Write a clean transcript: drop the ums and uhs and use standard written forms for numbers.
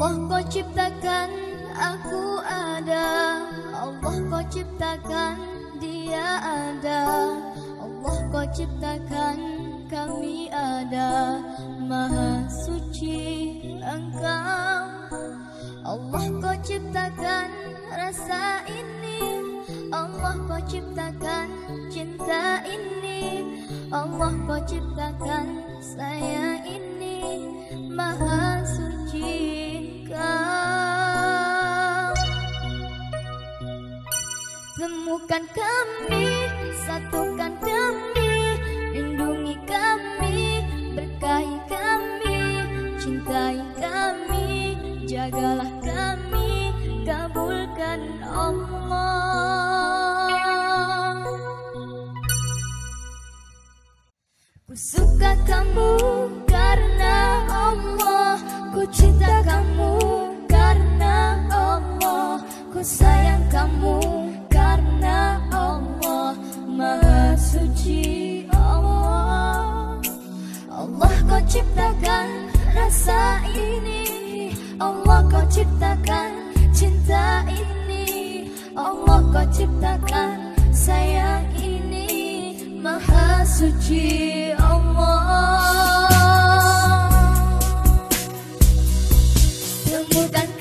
Allah kau ciptakan, aku ada. Allah kau ciptakan, dia ada. Allah kau ciptakan, kami ada. Maha suci Engkau. Allah kau ciptakan rasa ini. Allah kau ciptakan cinta ini. Allah kau ciptakan saya ini. Maha suci Engkau. Temukan kami, satukan kami, lindungi kami, berkahi kami, cintai kami, jagalah kami, kabulkan Allah. Ku suka kamu karena Allah, ku cinta kamu karena Allah, ku sayang kamu karena Allah. Maha suci Allah. Allah kau ciptakan rasa ini. Allah kau ciptakan cinta ini. Allah kau ciptakan sayang ini. Maha suci Allah. Temukan